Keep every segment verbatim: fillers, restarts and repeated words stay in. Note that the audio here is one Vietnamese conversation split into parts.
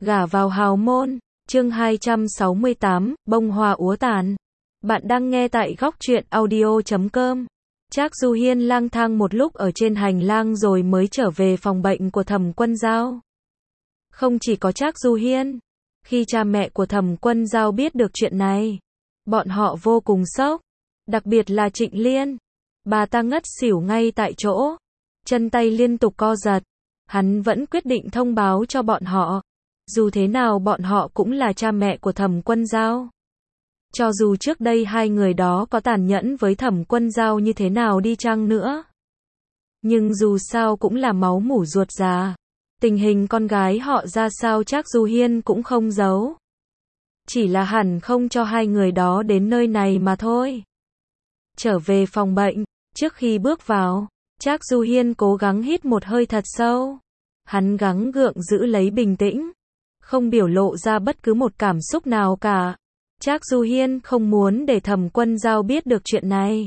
Gả vào hào môn, chương hai trăm sáu mươi tám, bông hoa úa tàn. Bạn đang nghe tại góc truyện audio chấm com. Trác Du Hiên lang thang một lúc ở trên hành lang rồi mới trở về phòng bệnh của Thẩm Quân Dao. Không chỉ có Trác Du Hiên, khi cha mẹ của Thẩm Quân Dao biết được chuyện này, bọn họ vô cùng sốc, đặc biệt là Trịnh Liên. Bà ta ngất xỉu ngay tại chỗ, chân tay liên tục co giật. Hắn vẫn quyết định thông báo cho bọn họ. Dù thế nào bọn họ cũng là cha mẹ của Thẩm Quân Dao. Cho dù trước đây hai người đó có tàn nhẫn với Thẩm Quân Dao như thế nào đi chăng nữa, nhưng dù sao cũng là máu mủ ruột già. Tình hình con gái họ ra sao Trác Du Hiên cũng không giấu. Chỉ là hẳn không cho hai người đó đến nơi này mà thôi. Trở về phòng bệnh, trước khi bước vào, Trác Du Hiên cố gắng hít một hơi thật sâu. Hắn gắng gượng giữ lấy bình tĩnh, không biểu lộ ra bất cứ một cảm xúc nào cả. Trác Du Hiên không muốn để Thẩm Quân Dao biết được chuyện này.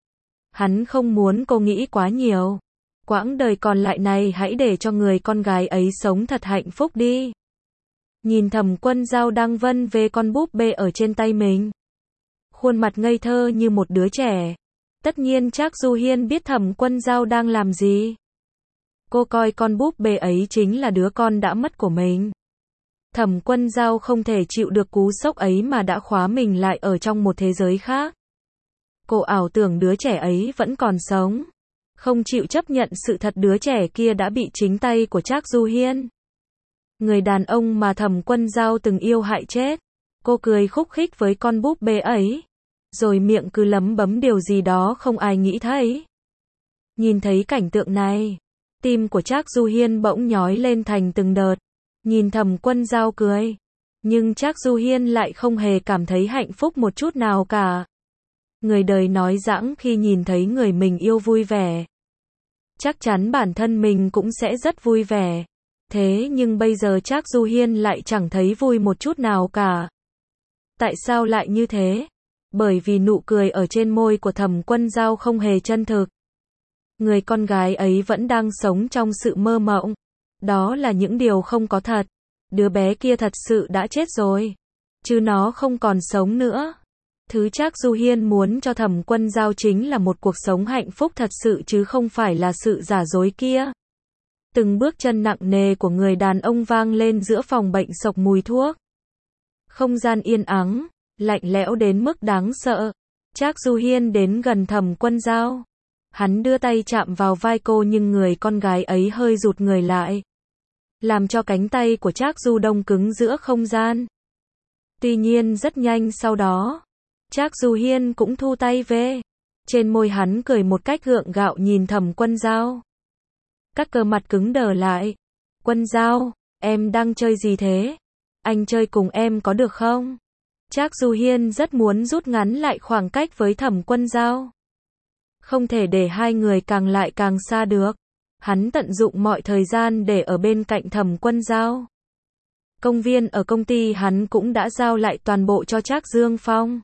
Hắn không muốn cô nghĩ quá nhiều. Quãng đời còn lại này hãy để cho người con gái ấy sống thật hạnh phúc đi. Nhìn Thẩm Quân Dao đang vân về con búp bê ở trên tay mình, khuôn mặt ngây thơ như một đứa trẻ. Tất nhiên Trác Du Hiên biết Thẩm Quân Dao đang làm gì. Cô coi con búp bê ấy chính là đứa con đã mất của mình. Thẩm Quân Dao không thể chịu được cú sốc ấy mà đã khóa mình lại ở trong một thế giới khác. Cô ảo tưởng đứa trẻ ấy vẫn còn sống, không chịu chấp nhận sự thật đứa trẻ kia đã bị chính tay của Trác Du Hiên, người đàn ông mà Thẩm Quân Dao từng yêu hại chết. Cô cười khúc khích với con búp bê ấy, rồi miệng cứ lẩm bẩm điều gì đó không ai nghĩ thấy. Nhìn thấy cảnh tượng này, tim của Trác Du Hiên bỗng nhói lên thành từng đợt. Nhìn Thẩm Quân Dao cười, nhưng Trác Du Hiên lại không hề cảm thấy hạnh phúc một chút nào cả. Người đời nói dãng khi nhìn thấy người mình yêu vui vẻ, chắc chắn bản thân mình cũng sẽ rất vui vẻ. Thế nhưng bây giờ Trác Du Hiên lại chẳng thấy vui một chút nào cả. Tại sao lại như thế? Bởi vì nụ cười ở trên môi của Thẩm Quân Dao không hề chân thực. Người con gái ấy vẫn đang sống trong sự mơ mộng. Đó là những điều không có thật. Đứa bé kia thật sự đã chết rồi, chứ nó không còn sống nữa. Thứ Trác Du Hiên muốn cho Thẩm Quân Dao chính là một cuộc sống hạnh phúc thật sự chứ không phải là sự giả dối kia. Từng bước chân nặng nề của người đàn ông vang lên giữa phòng bệnh sộc mùi thuốc. Không gian yên ắng, lạnh lẽo đến mức đáng sợ. Trác Du Hiên đến gần Thẩm Quân Dao. Hắn đưa tay chạm vào vai cô nhưng người con gái ấy hơi rụt người lại, làm cho cánh tay của Trác Du đông cứng giữa không gian. Tuy nhiên rất nhanh sau đó, Trác Du Hiên cũng thu tay về. Trên môi hắn cười một cách gượng gạo nhìn Thẩm Quân Dao. Các cơ mặt cứng đờ lại. Quân Dao, em đang chơi gì thế? Anh chơi cùng em có được không? Trác Du Hiên rất muốn rút ngắn lại khoảng cách với Thẩm Quân Dao. Không thể để hai người càng lại càng xa được. Hắn tận dụng mọi thời gian để ở bên cạnh Thẩm Quân Dao. Công viên ở công ty hắn cũng đã giao lại toàn bộ cho Trác Dương Phong,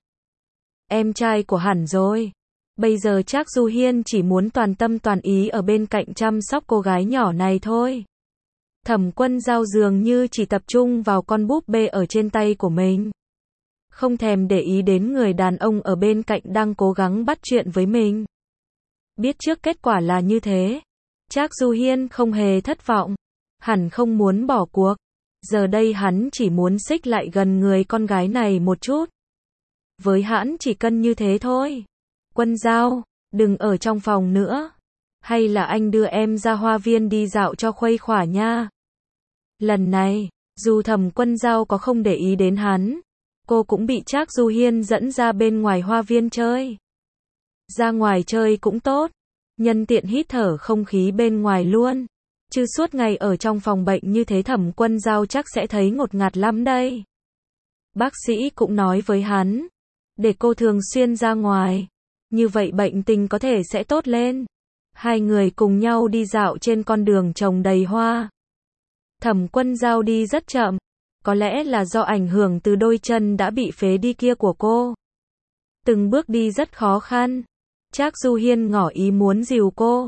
em trai của hắn rồi. Bây giờ Trác Du Hiên chỉ muốn toàn tâm toàn ý ở bên cạnh chăm sóc cô gái nhỏ này thôi. Thẩm Quân Dao dường như chỉ tập trung vào con búp bê ở trên tay của mình, không thèm để ý đến người đàn ông ở bên cạnh đang cố gắng bắt chuyện với mình. Biết trước kết quả là như thế, Trác Du Hiên không hề thất vọng. Hắn không muốn bỏ cuộc. Giờ đây hắn chỉ muốn xích lại gần người con gái này một chút. Với hắn chỉ cần như thế thôi. Quân Dao, đừng ở trong phòng nữa. Hay là anh đưa em ra hoa viên đi dạo cho khuây khỏa nha. Lần này, dù Thẩm Quân Dao có không để ý đến hắn, cô cũng bị Trác Du Hiên dẫn ra bên ngoài hoa viên chơi. Ra ngoài chơi cũng tốt, nhân tiện hít thở không khí bên ngoài luôn. Chứ suốt ngày ở trong phòng bệnh như thế Thẩm Quân Dao chắc sẽ thấy ngột ngạt lắm đây. Bác sĩ cũng nói với hắn, để cô thường xuyên ra ngoài, như vậy bệnh tình có thể sẽ tốt lên. Hai người cùng nhau đi dạo trên con đường trồng đầy hoa. Thẩm Quân Dao đi rất chậm, có lẽ là do ảnh hưởng từ đôi chân đã bị phế đi kia của cô. Từng bước đi rất khó khăn. Trác Du Hiên ngỏ ý muốn dìu cô,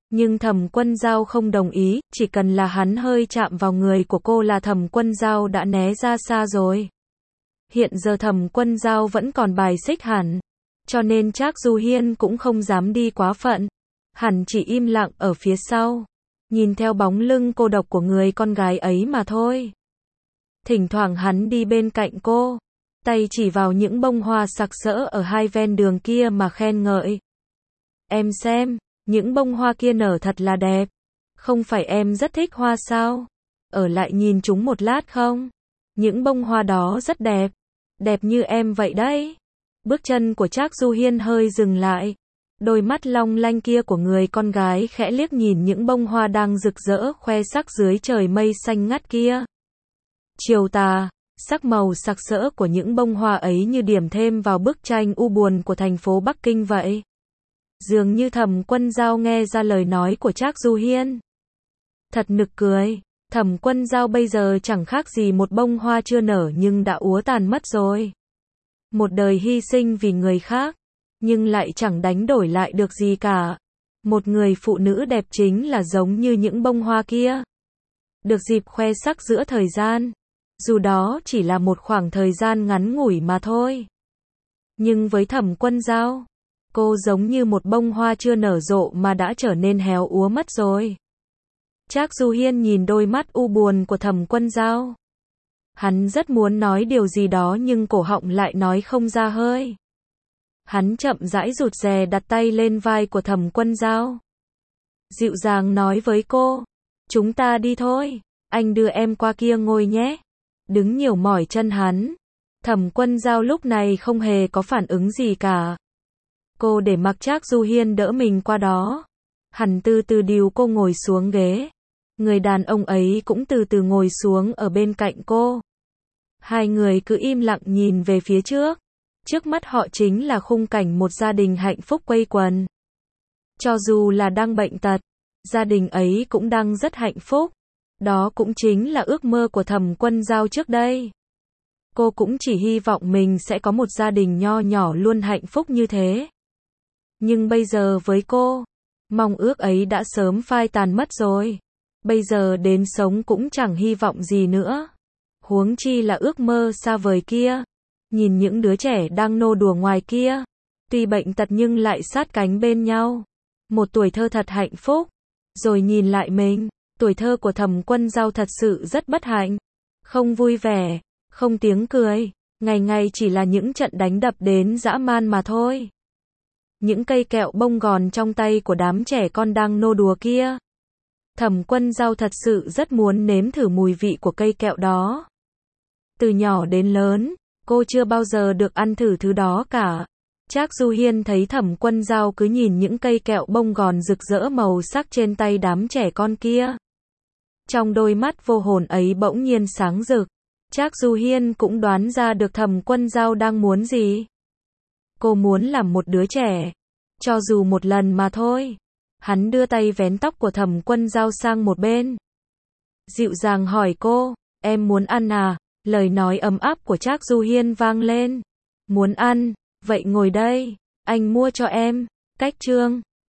Nhưng Thẩm Quân Dao không đồng ý, chỉ cần là hắn hơi chạm vào người của cô là Thẩm Quân Dao đã né ra xa rồi. Hiện giờ Thẩm Quân Dao vẫn còn bài xích hẳn, cho nên Trác Du Hiên cũng không dám đi quá phận. Hắn chỉ im lặng ở phía sau, nhìn theo bóng lưng cô độc của người con gái ấy mà thôi. Thỉnh thoảng hắn đi bên cạnh cô, tay chỉ vào những bông hoa sặc sỡ ở hai ven đường kia mà khen ngợi. Em xem, những bông hoa kia nở thật là đẹp. Không phải em rất thích hoa sao? Ở lại nhìn chúng một lát không? Những bông hoa đó rất đẹp. Đẹp như em vậy đấy. Bước chân của Trác Du Hiên hơi dừng lại. Đôi mắt long lanh kia của người con gái khẽ liếc nhìn những bông hoa đang rực rỡ khoe sắc dưới trời mây xanh ngắt kia. Chiều tà, sắc màu sặc sỡ của những bông hoa ấy như điểm thêm vào bức tranh u buồn của thành phố Bắc Kinh vậy. Dường như Thẩm Quân Dao nghe ra lời nói của Trác Du Hiên. Thật nực cười, Thẩm Quân Dao bây giờ chẳng khác gì một bông hoa chưa nở nhưng đã úa tàn mất rồi. Một đời hy sinh vì người khác, nhưng lại chẳng đánh đổi lại được gì cả. Một người phụ nữ đẹp chính là giống như những bông hoa kia. Được dịp khoe sắc giữa thời gian, dù đó chỉ là một khoảng thời gian ngắn ngủi mà thôi. Nhưng với Thẩm Quân Dao, cô giống như một bông hoa chưa nở rộ mà đã trở nên héo úa mất rồi. Trác Du Hiên nhìn đôi mắt u buồn của Thẩm Quân Dao. Hắn rất muốn nói điều gì đó nhưng cổ họng lại nói không ra hơi. Hắn chậm rãi rụt rè đặt tay lên vai của Thẩm Quân Dao. Dịu dàng nói với cô, chúng ta đi thôi, anh đưa em qua kia ngồi nhé. Đứng nhiều mỏi chân hắn. Thẩm Quân Dao lúc này không hề có phản ứng gì cả. Cô để mặc Trác Du Hiên đỡ mình qua đó. Hắn từ từ dìu cô ngồi xuống ghế. Người đàn ông ấy cũng từ từ ngồi xuống ở bên cạnh cô. Hai người cứ im lặng nhìn về phía trước. Trước mắt họ chính là khung cảnh một gia đình hạnh phúc quây quần. Cho dù là đang bệnh tật, gia đình ấy cũng đang rất hạnh phúc. Đó cũng chính là ước mơ của Thẩm Quân Dao trước đây. Cô cũng chỉ hy vọng mình sẽ có một gia đình nho nhỏ luôn hạnh phúc như thế. Nhưng bây giờ với cô, mong ước ấy đã sớm phai tàn mất rồi. Bây giờ đến sống cũng chẳng hy vọng gì nữa. Huống chi là ước mơ xa vời kia. Nhìn những đứa trẻ đang nô đùa ngoài kia, tuy bệnh tật nhưng lại sát cánh bên nhau. Một tuổi thơ thật hạnh phúc. Rồi nhìn lại mình, tuổi thơ của Thẩm Quân Dao thật sự rất bất hạnh. Không vui vẻ, không tiếng cười, ngày ngày chỉ là những trận đánh đập đến dã man mà thôi. Những cây kẹo bông gòn trong tay của đám trẻ con đang nô đùa kia. Thẩm Quân Dao thật sự rất muốn nếm thử mùi vị của cây kẹo đó. Từ nhỏ đến lớn, cô chưa bao giờ được ăn thử thứ đó cả. Trác Du Hiên thấy Thẩm Quân Dao cứ nhìn những cây kẹo bông gòn rực rỡ màu sắc trên tay đám trẻ con kia. Trong đôi mắt vô hồn ấy bỗng nhiên sáng rực. Trác Du Hiên cũng đoán ra được Thẩm Quân Dao đang muốn gì. Cô muốn làm một đứa trẻ. Cho dù một lần mà thôi. Hắn đưa tay vén tóc của Thẩm Quân Dao sang một bên. Dịu dàng hỏi cô, em muốn ăn à? Lời nói ấm áp của Trác Du Hiên vang lên. Muốn ăn, vậy ngồi đây, anh mua cho em. Cách chương